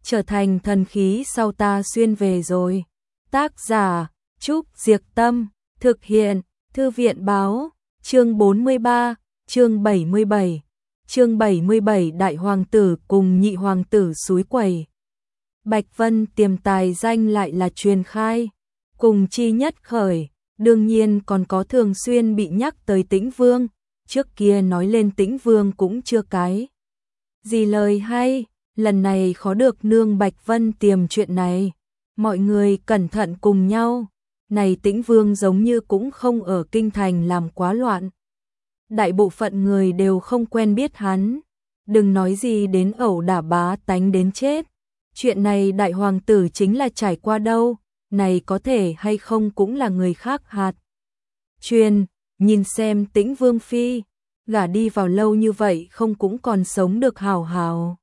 trở thành thần khí sau ta xuyên về rồi. Tác giả Trúc Diệc Tâm, thực hiện Thư viện Báo, chương 43, chương 77. Chương 77 Đại hoàng tử cùng nhị hoàng tử xúi quẩy. Bạch Vân Tiềm tài danh lại là truyền khai, cùng chi nhất khởi, đương nhiên còn có thường xuyên bị nhắc tới Tĩnh Vương, trước kia nói lên Tĩnh Vương cũng chưa cái gì lời hay, lần này khó được nương Bạch Vân Tiềm chuyện này, mọi người cẩn thận cùng nhau, này Tĩnh Vương giống như cũng không ở kinh thành làm quá loạn. Đại bộ phận người đều không quen biết hắn, đừng nói gì đến ẩu đả bá tánh đến chết. Chuyện này đại hoàng tử chính là trải qua đâu, này có thể hay không cũng là người khác hạt. Truyền, nhìn xem Tĩnh Vương phi, gả đi vào lâu như vậy không cũng còn sống được hào hào.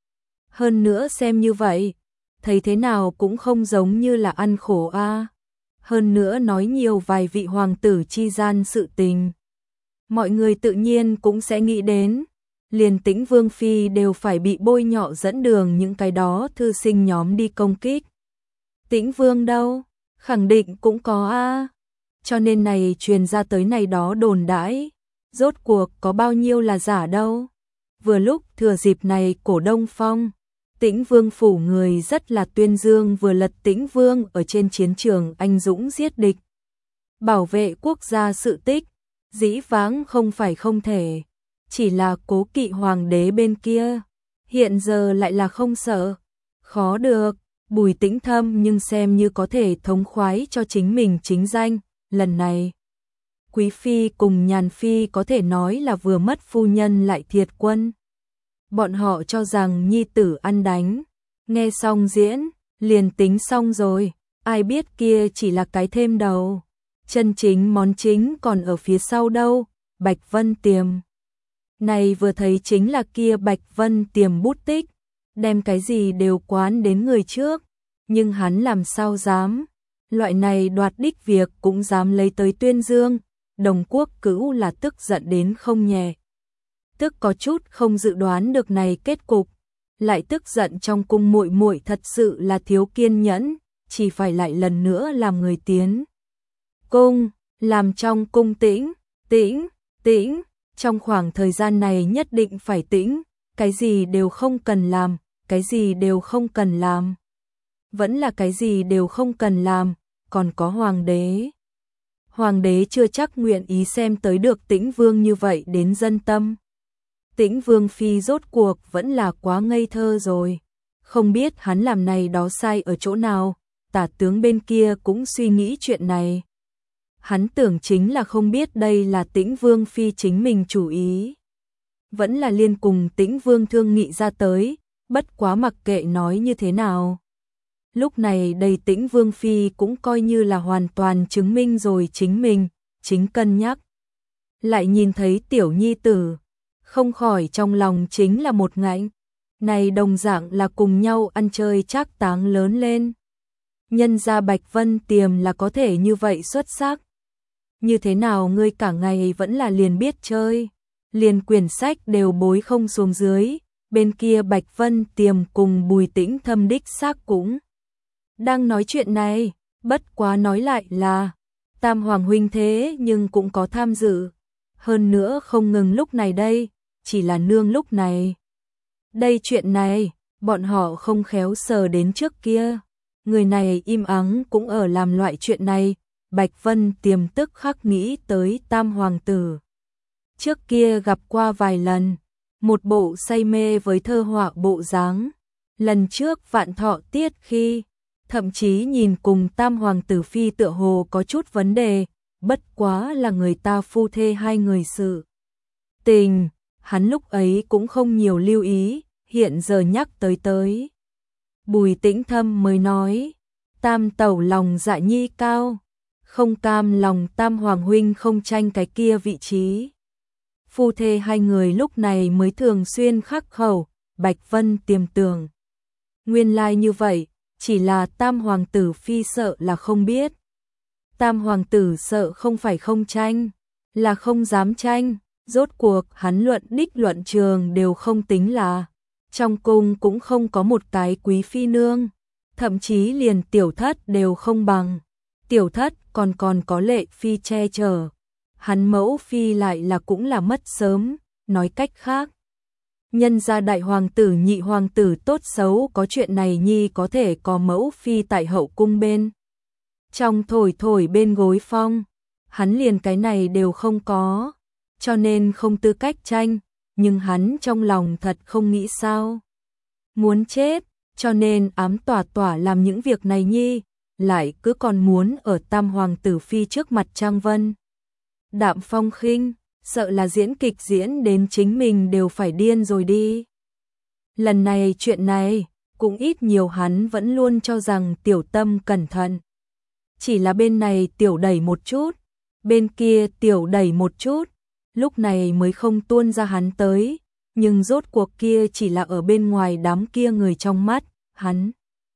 Hơn nữa xem như vậy, thấy thế nào cũng không giống như là ăn khổ a. Hơn nữa nói nhiều vài vị hoàng tử chi gian sự tình. Mọi người tự nhiên cũng sẽ nghĩ đến, liền Tĩnh Vương phi đều phải bị bôi nhọ dẫn đường những cái đó thư sinh nhóm đi công kích. Tĩnh Vương đâu? Khẳng định cũng có a. Cho nên này truyền ra tới này đó đồn đãi, rốt cuộc có bao nhiêu là giả đâu. Vừa lúc thừa dịp này cổ Đông Phong, Tĩnh Vương phủ người rất là tuyên dương vừa lật Tĩnh Vương ở trên chiến trường anh dũng giết địch, bảo vệ quốc gia sự tích, dĩ vãng không phải không thể, chỉ là cố kỵ hoàng đế bên kia, hiện giờ lại là không sợ, khó được. Bùi Tĩnh Thâm nhưng xem như có thể thống khoái cho chính mình chính danh, lần này Quý phi cùng Nhàn phi có thể nói là vừa mất phu nhân lại thiệt quân. Bọn họ cho rằng nhi tử ăn đánh, nghe xong diễn, liền tính xong rồi, ai biết kia chỉ là cái thêm đầu. Chân chính món chính còn ở phía sau đâu, Bạch Vân Tiềm. Này vừa thấy chính là kia Bạch Vân Tiềm bút tích, đem cái gì đều quán đến người trước, nhưng hắn làm sao dám, loại này đoạt đích việc cũng dám lấy tới tuyên dương, Đồng Quốc Cữu là tức giận đến không nhẹ. Tức có chút không dự đoán được này kết cục, lại tức giận trong cung muội muội thật sự là thiếu kiên nhẫn, chỉ phải lại lần nữa làm người tiến cung, làm trong cung tĩnh, tĩnh, trong khoảng thời gian này nhất định phải tĩnh, cái gì đều không cần làm, cái gì đều không cần làm. Vẫn là cái gì đều không cần làm, còn có hoàng đế. Hoàng đế chưa chắc nguyện ý xem tới được Tĩnh Vương như vậy đến dân tâm. Tĩnh Vương phi rốt cuộc vẫn là quá ngây thơ rồi, không biết hắn làm này đó sai ở chỗ nào, tả tướng bên kia cũng suy nghĩ chuyện này. Hắn tưởng chính là không biết đây là Tĩnh Vương phi chính mình chủ ý. Vẫn là liên cùng Tĩnh Vương thương nghị ra tới, bất quá mặc kệ nói như thế nào. Lúc này đây Tĩnh Vương phi cũng coi như là hoàn toàn chứng minh rồi chính mình, chính cân nhắc. Lại nhìn thấy tiểu nhi tử, không khỏi trong lòng chính là một ngạnh, này đồng dạng là cùng nhau ăn chơi trác táng lớn lên. Nhân ra Bạch Vân Tiềm là có thể như vậy xuất sắc. Như thế nào ngươi cả ngày vẫn là liền biết chơi, liền quyển sách đều bối không xuống dưới, bên kia Bạch Vân Tiềm cùng Bùi Tĩnh Thâm đích xác cũng đang nói chuyện này, bất quá nói lại là Tam Hoàng huynh thế nhưng cũng có tham dự, hơn nữa không ngừng lúc này đây, chỉ là nương lúc này. Đây chuyện này, bọn họ không khéo sờ đến trước kia, người này im ắng cũng ở làm loại chuyện này, Bạch Vân Tiềm tức khắc nghĩ tới Tam Hoàng tử. Trước kia gặp qua vài lần, một bộ say mê với thơ họa bộ dáng, lần trước Vạn Thọ tiết khi, thậm chí nhìn cùng Tam Hoàng tử phi tựa hồ có chút vấn đề, bất quá là người ta phu thê hai người sự tình, hắn lúc ấy cũng không nhiều lưu ý, hiện giờ nhắc tới. Bùi Tĩnh Thâm mới nói, Tam tẩu lòng dạ nhi cao, không cam lòng Tam Hoàng huynh không tranh cái kia vị trí. Phu thê hai người lúc này mới thường xuyên khắc khẩu, Bạch Vân Tiềm tưởng. Nguyên lai như vậy, chỉ là Tam Hoàng tử phi sợ là không biết. Tam Hoàng tử sợ không phải không tranh, là không dám tranh, rốt cuộc hắn luận đích luận trường đều không tính là Trong cung cũng không có một cái quý phi nương, thậm chí liền tiểu thất đều không bằng. Tiểu thất còn có lệ phi che chở. Hắn mẫu phi lại là cũng là mất sớm, nói cách khác. Nhân gia đại hoàng tử nhị hoàng tử tốt xấu có chuyện này nhi có thể có mẫu phi tại hậu cung bên. Trong thổi bên gối phong, hắn liền cái này đều không có, cho nên không tư cách tranh, nhưng hắn trong lòng thật không nghĩ sao. Muốn chết, cho nên ám tỏa làm những việc này nhi, lại cứ còn muốn ở tam hoàng tử phi trước mặt Trang Vân. Đạm Phong khinh, sợ là diễn kịch diễn đến chính mình đều phải điên rồi đi. Lần này chuyện này, cũng ít nhiều hắn vẫn luôn cho rằng tiểu tâm cẩn thận. Chỉ là bên này tiểu đẩy một chút, bên kia tiểu đẩy một chút, lúc này mới không tuôn ra hắn tới, nhưng rốt cuộc kia chỉ là ở bên ngoài đám kia người trong mắt, hắn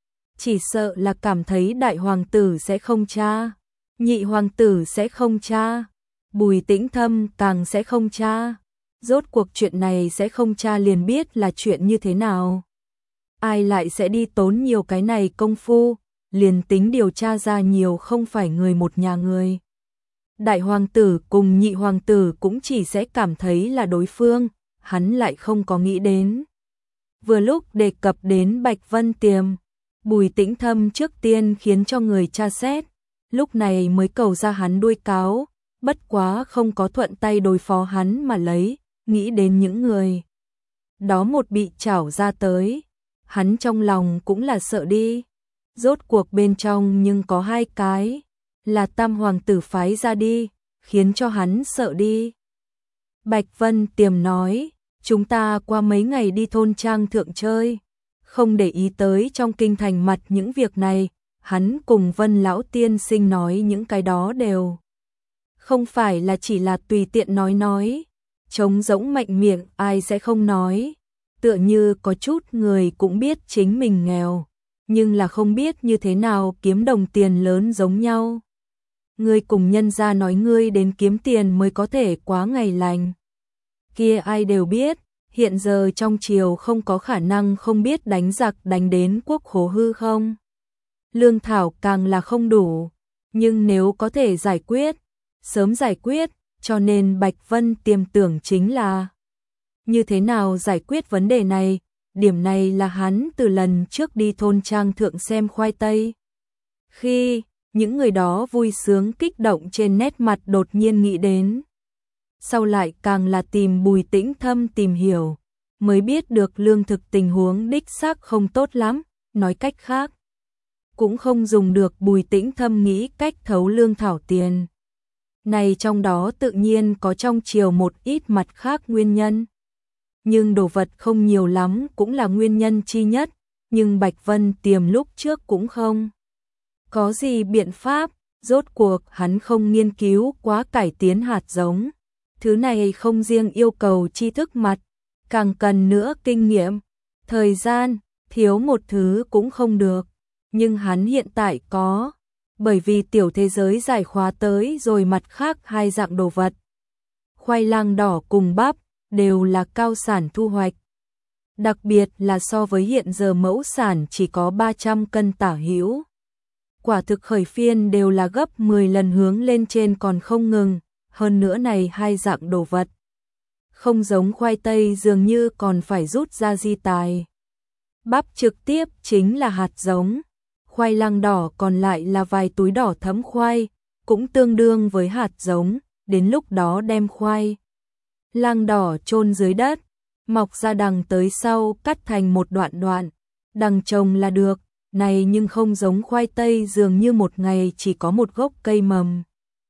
chỉ sợ là cảm thấy đại hoàng tử sẽ không tra, nhị hoàng tử sẽ không tra, Bùi Tĩnh Thâm càng sẽ không tra. Rốt cuộc chuyện này sẽ không tra liền biết là chuyện như thế nào. Ai lại sẽ đi tốn nhiều cái này công phu, liền tính điều tra ra nhiều không phải người một nhà người. Đại hoàng tử cùng nhị hoàng tử cũng chỉ sẽ cảm thấy là đối phương, hắn lại không có nghĩ đến. Vừa lúc đề cập đến Bạch Vân Tiềm, Bùi Tĩnh Thâm trước tiên khiến cho người tra xét, lúc này mới cầu ra hắn đuôi cáo, bất quá không có thuận tay đối phó hắn mà lấy, nghĩ đến những người. Đó một bị chảo ra tới, hắn trong lòng cũng là sợ đi. Rốt cuộc bên trong nhưng có hai cái, là tam hoàng tử phái ra đi, khiến cho hắn sợ đi. Bạch Vân Tiềm nói, chúng ta qua mấy ngày đi thôn trang thượng chơi, không để ý tới trong kinh thành mặt những việc này, hắn cùng Vân lão tiên sinh nói những cái đó đều không phải là chỉ là tùy tiện nói, trống rỗng mạnh miệng ai sẽ không nói, tựa như có chút người cũng biết chính mình nghèo, nhưng là không biết như thế nào kiếm đồng tiền lớn giống nhau. Ngươi cùng nhân gia nói ngươi đến kiếm tiền mới có thể quá ngày lành. Kia ai đều biết, hiện giờ trong triều không có khả năng không biết đánh giặc đánh đến quốc khố hư không. Lương thảo càng là không đủ, nhưng nếu có thể giải quyết, sớm giải quyết, cho nên Bạch Vân Tiềm tưởng chính là như thế nào giải quyết vấn đề này, điểm này là hắn từ lần trước đi thôn trang thượng xem khoai tây. Khi những người đó vui sướng kích động trên nét mặt đột nhiên nghĩ đến. Sau lại càng là tìm Bùi Tĩnh Thâm tìm hiểu, mới biết được lương thực tình huống đích xác không tốt lắm, nói cách khác. Cũng không dùng được Bùi Tĩnh Thâm nghĩ cách thấu lương thảo tiền. Này trong đó tự nhiên có trong triều một ít mặt khác nguyên nhân. Nhưng đồ vật không nhiều lắm cũng là nguyên nhân chi nhất, nhưng Bạch Vân Tiềm lúc trước cũng không có gì biện pháp, rốt cuộc hắn không nghiên cứu quá cải tiến hạt giống. Thứ này không riêng yêu cầu tri thức mặt, càng cần nữa kinh nghiệm, thời gian, thiếu một thứ cũng không được. Nhưng hắn hiện tại có, bởi vì tiểu thế giới giải khóa tới rồi mặt khác hai dạng đồ vật. Khoai lang đỏ cùng bắp, đều là cao sản thu hoạch. Đặc biệt là so với hiện giờ mẫu sản chỉ có 300 cân tả hữu. Quả thực khởi phiên đều là gấp 10 lần hướng lên trên còn không ngừng, hơn nữa này hai dạng đồ vật. Không giống khoai tây dường như còn phải rút ra di tài. Bắp trực tiếp chính là hạt giống, khoai lang đỏ còn lại là vài túi đỏ thấm khoai, cũng tương đương với hạt giống, đến lúc đó đem khoai lang đỏ chôn dưới đất, mọc ra đằng tới sau cắt thành một đoạn, đằng trồng là được, này nhưng không giống khoai tây dường như một ngày chỉ có một gốc cây mầm.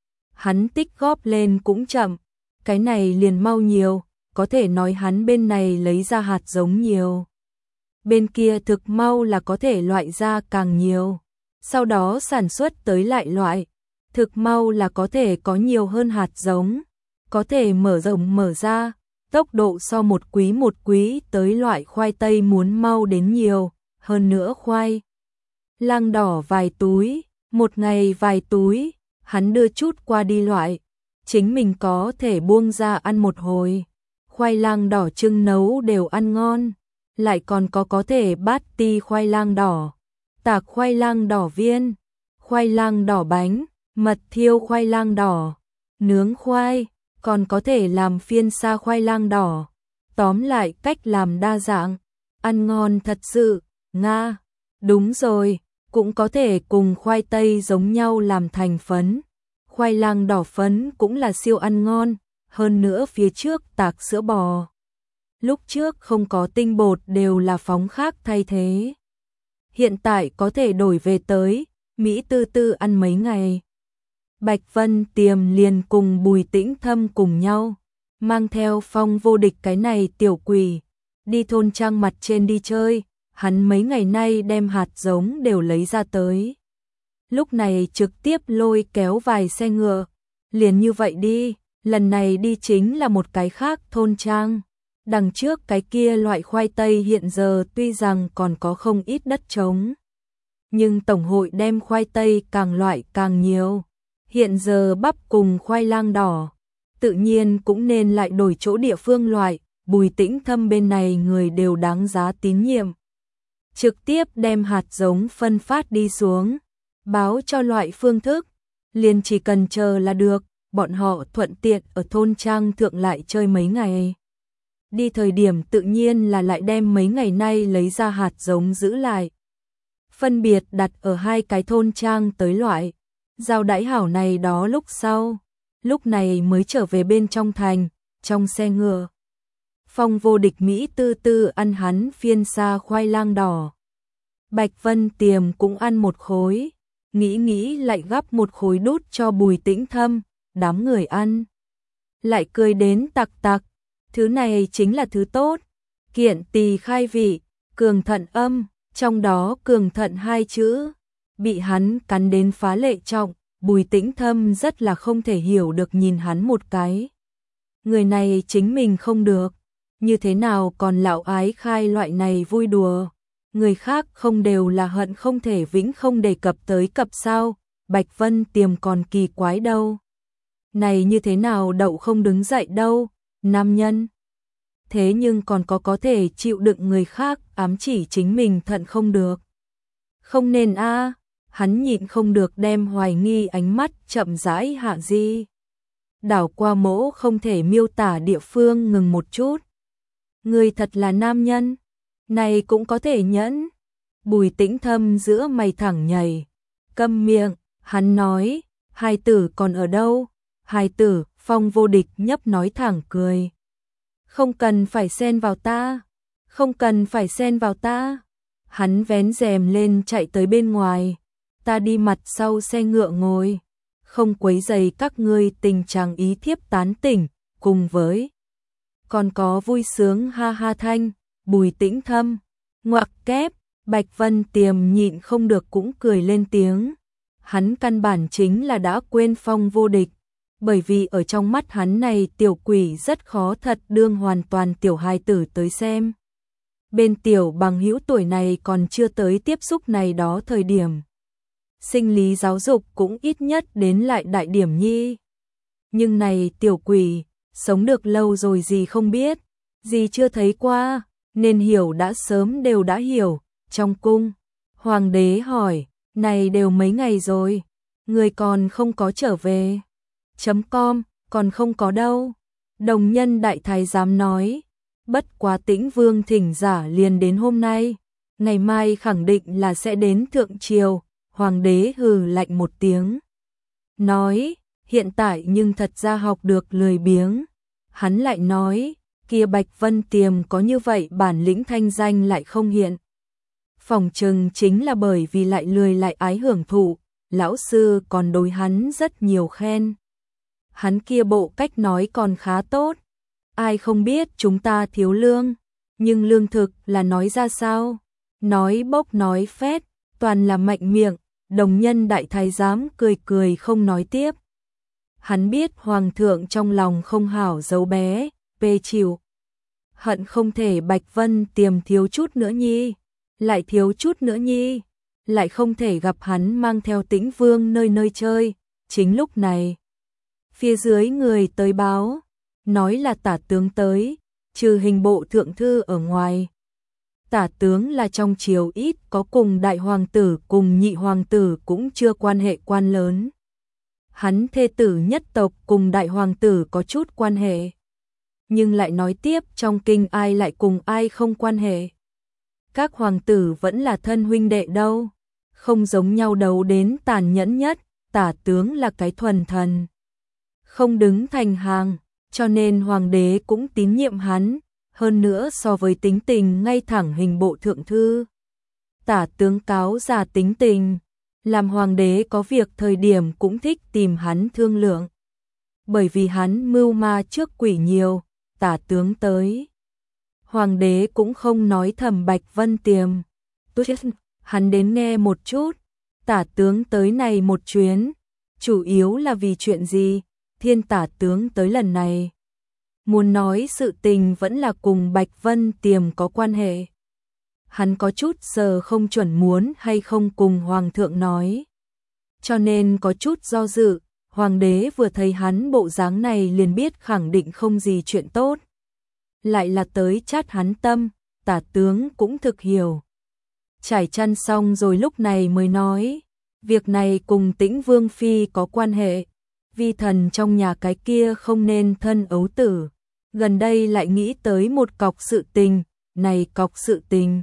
Hắn tích góp lên cũng chậm, cái này liền mau nhiều, có thể nói hắn bên này lấy ra hạt giống nhiều. Bên kia thực mau là có thể loại ra càng nhiều, sau đó sản xuất tới lại loại, thực mau là có thể có nhiều hơn hạt giống, có thể mở rộng mở ra, tốc độ so một quý tới loại khoai tây muốn mau đến nhiều, hơn nữa khoai lang đỏ vài túi, một ngày vài túi, hắn đưa chút qua đi loại, chính mình có thể buông ra ăn một hồi. Khoai lang đỏ trưng nấu đều ăn ngon, lại còn có thể bát ti khoai lang đỏ, tạc khoai lang đỏ viên, khoai lang đỏ bánh, mật thiêu khoai lang đỏ, nướng khoai, còn có thể làm phiên sa khoai lang đỏ. Tóm lại cách làm đa dạng, ăn ngon thật sự, Nga. Đúng rồi, cũng có thể cùng khoai tây giống nhau làm thành phấn. Khoai lang đỏ phấn cũng là siêu ăn ngon, hơn nữa phía trước tạc sữa bò. Lúc trước không có tinh bột đều là phóng khác thay thế. Hiện tại có thể đổi về tới, Mỹ Tư Tư ăn mấy ngày. Bạch Vân Tiềm liền cùng Bùi Tĩnh Thâm cùng nhau, mang theo Phong Vô Địch cái này tiểu quỷ, đi thôn trang mặt trên đi chơi, hắn mấy ngày nay đem hạt giống đều lấy ra tới. Lúc này trực tiếp lôi kéo vài xe ngựa, liền như vậy đi, lần này đi chính là một cái khác thôn trang. Đằng trước cái kia loại khoai tây hiện giờ tuy rằng còn có không ít đất trống, nhưng tổng hội đem khoai tây càng loại càng nhiều. Hiện giờ bắp cùng khoai lang đỏ, tự nhiên cũng nên lại đổi chỗ địa phương loại, Bùi Tĩnh Thâm bên này người đều đáng giá tín nhiệm. Trực tiếp đem hạt giống phân phát đi xuống, báo cho loại phương thức, liền chỉ cần chờ là được, bọn họ thuận tiện ở thôn trang thượng lại chơi mấy ngày. Đi thời điểm tự nhiên là lại đem mấy ngày nay lấy ra hạt giống giữ lại. Phân biệt đặt ở hai cái thôn trang tới loại, giao đãi hảo này đó lúc sau, lúc này mới trở về bên trong thành, trong xe ngựa. Phong Vô Địch Mỹ Tư Tư ăn hắn phiên sa khoai lang đỏ. Bạch Vân Tiềm cũng ăn một khối, nghĩ lại gắp một khối đút cho Bùi Tĩnh Thâm, đám người ăn. Lại cười đến tặc tặc, thứ này chính là thứ tốt, kiện tỳ khai vị, cường thận âm, trong đó cường thận hai chữ, bị hắn cắn đến phá lệ trọng, Bùi Tĩnh Thâm rất là không thể hiểu được nhìn hắn một cái. Người này chính mình không được, như thế nào còn lão ái khai loại này vui đùa, người khác không đều là hận không thể vĩnh không đề cập tới cập sao, Bạch Vân Tiềm còn kỳ quái đâu. Này như thế nào đậu không đứng dậy đâu, nam nhân. Thế nhưng còn có thể chịu đựng người khác ám chỉ chính mình thận không được. Không nên a, hắn nhịn không được đem hoài nghi ánh mắt chậm rãi hạ di. Đảo qua mỗ không thể miêu tả địa phương ngừng một chút. Người thật là nam nhân, này cũng có thể nhẫn. Bùi Tĩnh Thâm giữa mày thẳng nhảy, câm miệng, hắn nói, hài tử còn ở đâu? Hài tử, Phong Vô Địch nhấp nói thẳng cười. Không cần phải xen vào ta, không cần phải xen vào ta. Hắn vén rèm lên chạy tới bên ngoài, ta đi mặt sau xe ngựa ngồi, không quấy rầy các ngươi tình trạng ý thiếp tán tỉnh, cùng với còn có vui sướng ha ha thanh. Bùi Tĩnh Thâm, ngoặc kép, Bạch Vân Tiềm nhịn không được cũng cười lên tiếng. Hắn căn bản chính là đã quên Phong Vô Địch, bởi vì ở trong mắt hắn này tiểu quỷ rất khó thật đương hoàn toàn tiểu hài tử tới xem. Bên tiểu bằng hữu tuổi này còn chưa tới tiếp xúc này đó thời điểm. Sinh lý giáo dục cũng ít nhất đến lại đại điểm nhi. Nhưng này tiểu quỷ, sống được lâu rồi gì không biết, gì chưa thấy qua, nên hiểu đã sớm đều đã hiểu. Trong cung, hoàng đế hỏi, này đều mấy ngày rồi, người còn không có trở về. .com, còn không có đâu. Đồng nhân đại thái giám nói, bất quá Tĩnh Vương thỉnh giả liền đến hôm nay, ngày mai khẳng định là sẽ đến thượng triều. Hoàng đế hừ lạnh một tiếng, nói, hiện tại nhưng thật ra học được lười biếng. Hắn lại nói, kia Bạch Vân Tiềm có như vậy bản lĩnh thanh danh lại không hiện. Phỏng chừng chính là bởi vì lại lười lại ái hưởng thụ, lão sư còn đối hắn rất nhiều khen. Hắn kia bộ cách nói còn khá tốt, ai không biết chúng ta thiếu lương, nhưng lương thực là nói ra sao? Nói bốc nói phét, toàn là mạnh miệng. Đồng nhân đại thái giám cười cười không nói tiếp. Hắn biết hoàng thượng trong lòng không hảo giấu bé, bê chịu. Hận không thể Bạch Vân Tiềm thiếu chút nữa nhi, lại thiếu chút nữa nhi, lại không thể gặp hắn mang theo Tĩnh Vương nơi nơi chơi. Chính lúc này, phía dưới người tới báo, nói là tả tướng tới, trừ hình bộ thượng thư ở ngoài. Tả tướng là trong triều ít có cùng đại hoàng tử cùng nhị hoàng tử cũng chưa quan hệ quan lớn. Hắn thê tử nhất tộc cùng đại hoàng tử có chút quan hệ. Nhưng lại nói tiếp trong kinh ai lại cùng ai không quan hệ. Các hoàng tử vẫn là thân huynh đệ đâu. Không giống nhau đấu đến tàn nhẫn nhất, tả tướng là cái thuần thần. Không đứng thành hàng, cho nên hoàng đế cũng tín nhiệm hắn. Hơn nữa so với tính tình ngay thẳng hình bộ thượng thư. Tả tướng cáo già tính tình, làm hoàng đế có việc thời điểm cũng thích tìm hắn thương lượng. Bởi vì hắn mưu ma trước quỷ nhiều, tả tướng tới. Hoàng đế cũng không nói thầm Bạch Vân Tiềm. Hắn đến nghe một chút, tả tướng tới này một chuyến, chủ yếu là vì chuyện gì, thiên tả tướng tới lần này. Muốn nói sự tình vẫn là cùng Bạch Vân Tiềm có quan hệ. Hắn có chút giờ không chuẩn muốn hay không cùng Hoàng thượng nói. Cho nên có chút do dự, Hoàng đế vừa thấy hắn bộ dáng này liền biết khẳng định không gì chuyện tốt. Lại là tới chát hắn tâm, tả tướng cũng thực hiểu. Trải chăn xong rồi lúc này mới nói, việc này cùng Tĩnh Vương Phi có quan hệ. Vi thần trong nhà cái kia không nên thân ấu tử. Gần đây lại nghĩ tới một cọc sự tình, này cọc sự tình.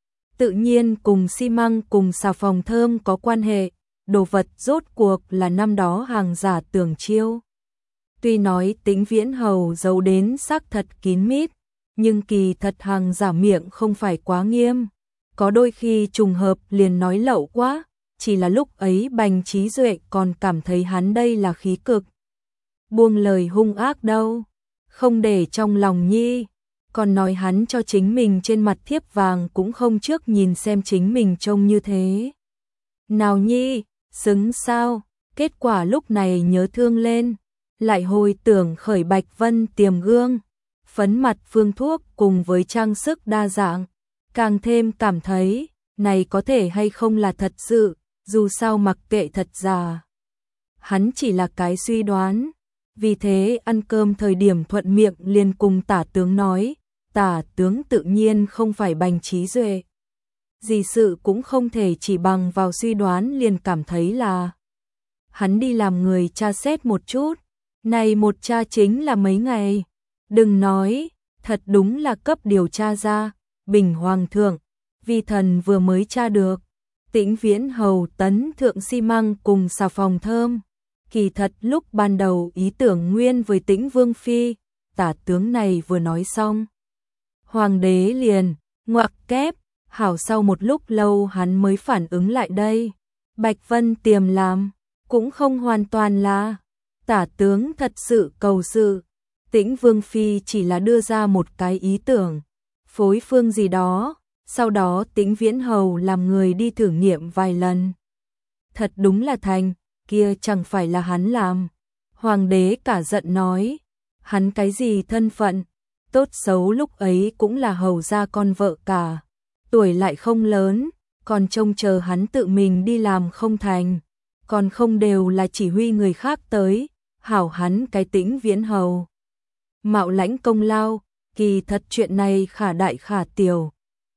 Tự nhiên cùng xi măng cùng xà phòng thơm có quan hệ, đồ vật rốt cuộc là năm đó hàng giả Tưởng Chiêu. Tuy nói Tĩnh Viễn Hầu giấu đến xác thật kín mít, nhưng kỳ thật hàng giả miệng không phải quá nghiêm. Có đôi khi trùng hợp liền nói lậu quá, chỉ là lúc ấy Bành Trí Duệ còn cảm thấy hắn đây là khí cực. Buông lời hung ác đâu. Không để trong lòng nhi, còn nói hắn cho chính mình trên mặt thiếp vàng cũng không trước nhìn xem chính mình trông như thế. Nào nhi, xứng sao, kết quả lúc này nhớ thương lên, lại hồi tưởng khởi Bạch Vân Tiềm gương, phấn mặt phương thuốc cùng với trang sức đa dạng, càng thêm cảm thấy, này có thể hay không là thật sự, dù sao mặc kệ thật giả. Hắn chỉ là cái suy đoán. Vì thế ăn cơm thời điểm thuận miệng liền cùng tả tướng nói, tả tướng tự nhiên không phải Bành Trí Duệ. Gì sự cũng không thể chỉ bằng vào suy đoán liền cảm thấy là. Hắn đi làm người tra xét một chút, này một tra chính là mấy ngày. Đừng nói, thật đúng là cấp điều tra ra, bình hoàng thượng, vi thần vừa mới tra được. Tĩnh Viễn Hầu tấn thượng xi măng cùng xà phòng thơm. Kỳ thật lúc ban đầu ý tưởng nguyên với Tĩnh Vương Phi, tả tướng này vừa nói xong. Hoàng đế liền, ngoặc kép, hảo sau một lúc lâu hắn mới phản ứng lại đây. Bạch Vân Tiềm làm, cũng không hoàn toàn là, tả tướng thật sự cầu sự. Tĩnh Vương Phi chỉ là đưa ra một cái ý tưởng, phối phương gì đó, sau đó Tĩnh Viễn Hầu làm người đi thử nghiệm vài lần. Thật đúng là thành. Kia chẳng phải là hắn làm. Hoàng đế cả giận nói, hắn cái gì thân phận, tốt xấu lúc ấy cũng là hầu gia con vợ cả, tuổi lại không lớn, còn trông chờ hắn tự mình đi làm không thành, còn không đều là chỉ huy người khác tới, hảo hắn cái Tĩnh Viễn Hầu. Mạo lãnh công lao, kỳ thật chuyện này khả đại khả tiểu.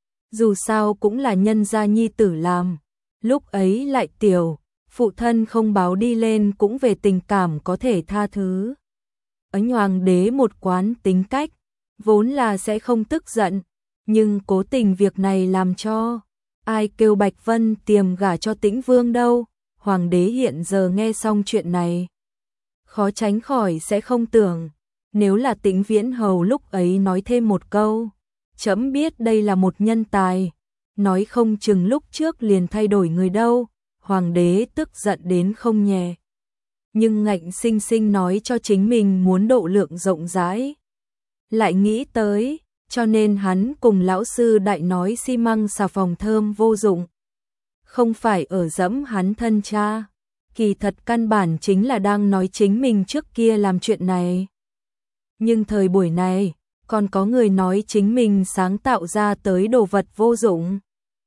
Dù sao cũng là nhân gia nhi tử làm, lúc ấy lại tiểu. Phụ thân không báo đi lên cũng về tình cảm có thể tha thứ. Ấn hoàng đế một quán tính cách, vốn là sẽ không tức giận, nhưng cố tình việc này làm cho, ai kêu Bạch Vân Tiềm gả cho Tĩnh Vương đâu. Hoàng đế hiện giờ nghe xong chuyện này, khó tránh khỏi sẽ không tưởng, nếu là Tĩnh Viễn Hầu lúc ấy nói thêm một câu, trẫm biết đây là một nhân tài, nói không chừng lúc trước liền thay đổi người đâu. Hoàng đế tức giận đến không nhẹ. Nhưng ngạnh sinh sinh nói cho chính mình muốn độ lượng rộng rãi. Lại nghĩ tới, cho nên hắn cùng lão sư đại nói xi măng xà phòng thơm vô dụng. Không phải ở dẫm hắn thân cha. Kỳ thật căn bản chính là đang nói chính mình trước kia làm chuyện này. Nhưng thời buổi này, còn có người nói chính mình sáng tạo ra tới đồ vật vô dụng.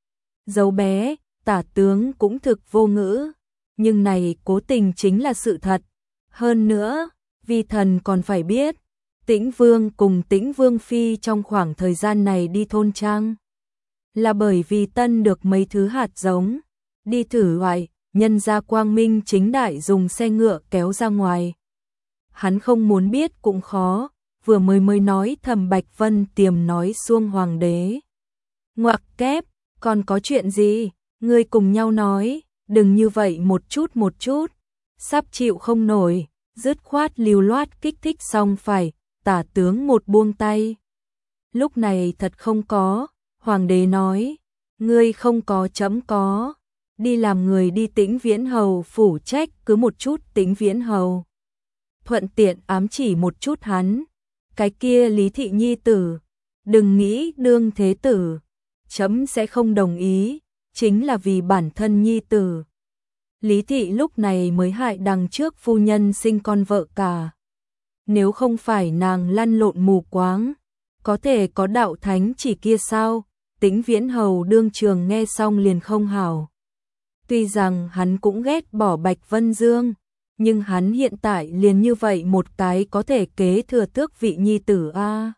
Dấu bé. Tả tướng cũng thực vô ngữ, nhưng này cố tình chính là sự thật. Hơn nữa, vi thần còn phải biết, Tĩnh Vương cùng Tĩnh Vương Phi trong khoảng thời gian này đi thôn trang. là bởi vì tân được mấy thứ hạt giống, đi thử hoài, nhân ra quang minh chính đại dùng xe ngựa kéo ra ngoài. Hắn không muốn biết cũng khó, vừa mới nói thầm Bạch Vân Tiềm nói xuông hoàng đế. Ngoặc kép, còn có chuyện gì, ngươi cùng nhau nói, đừng như vậy một chút, sắp chịu không nổi, dứt khoát lưu loát kích thích xong phải, Tả tướng một buông tay. Lúc này thật không có, hoàng đế nói, ngươi không có chấm có, đi làm người đi Tĩnh Viễn Hầu phủ trách cứ một chút Tĩnh Viễn Hầu. Thuận tiện ám chỉ một chút hắn, cái kia Lý Thị nhi tử, đừng nghĩ đương thế tử, chấm sẽ không đồng ý, chính là vì bản thân nhi tử. Lý Thị lúc này mới hại đằng trước phu nhân sinh con vợ cả. Nếu không phải nàng lăn lộn mù quáng, có thể có đạo thánh chỉ kia sao? Tĩnh Viễn Hầu đương trường nghe xong liền không hảo. Tuy rằng hắn cũng ghét bỏ Bạch Vân Dương, nhưng hắn hiện tại liền như vậy một cái có thể kế thừa tước vị nhi tử a.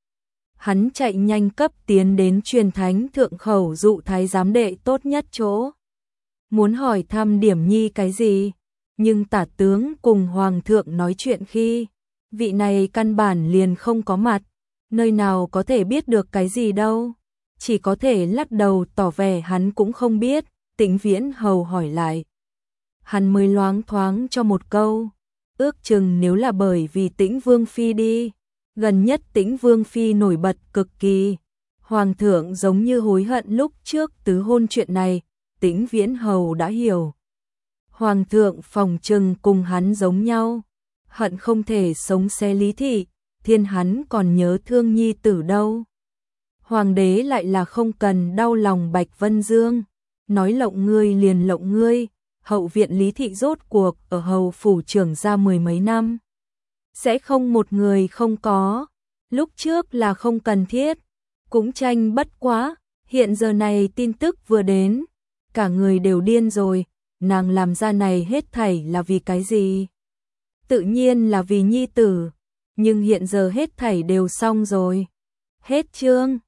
Hắn chạy nhanh cấp tiến đến truyền thánh thượng khẩu dụ thái giám đệ tốt nhất chỗ. Muốn hỏi thăm điểm nhi cái gì, nhưng Tả tướng cùng hoàng thượng nói chuyện khi, vị này căn bản liền không có mặt, nơi nào có thể biết được cái gì đâu, chỉ có thể lắc đầu tỏ vẻ hắn cũng không biết. Tĩnh Viễn Hầu hỏi lại, hắn mới loáng thoáng cho một câu, ước chừng nếu là bởi vì Tĩnh Vương Phi đi, gần nhất Tĩnh Vương Phi nổi bật cực kỳ, hoàng thượng giống như hối hận lúc trước tứ hôn chuyện này, Tĩnh Viễn Hầu đã hiểu. Hoàng thượng phòng trừng cùng hắn giống nhau, hận không thể sống xé Lý Thị, thiên hắn còn nhớ thương nhi tử đâu. Hoàng đế lại là không cần đau lòng Bạch Vân Dương, nói lộng ngươi liền lộng ngươi, hậu viện Lý Thị rốt cuộc ở hầu phủ trưởng ra mười mấy năm. Sẽ không một người không có, lúc trước là không cần thiết, cũng tranh bất quá, hiện giờ này tin tức vừa đến, cả người đều điên rồi, nàng làm ra này hết thảy là vì cái gì? Tự nhiên là vì nhi tử, nhưng hiện giờ hết thảy đều xong rồi. Hết chương.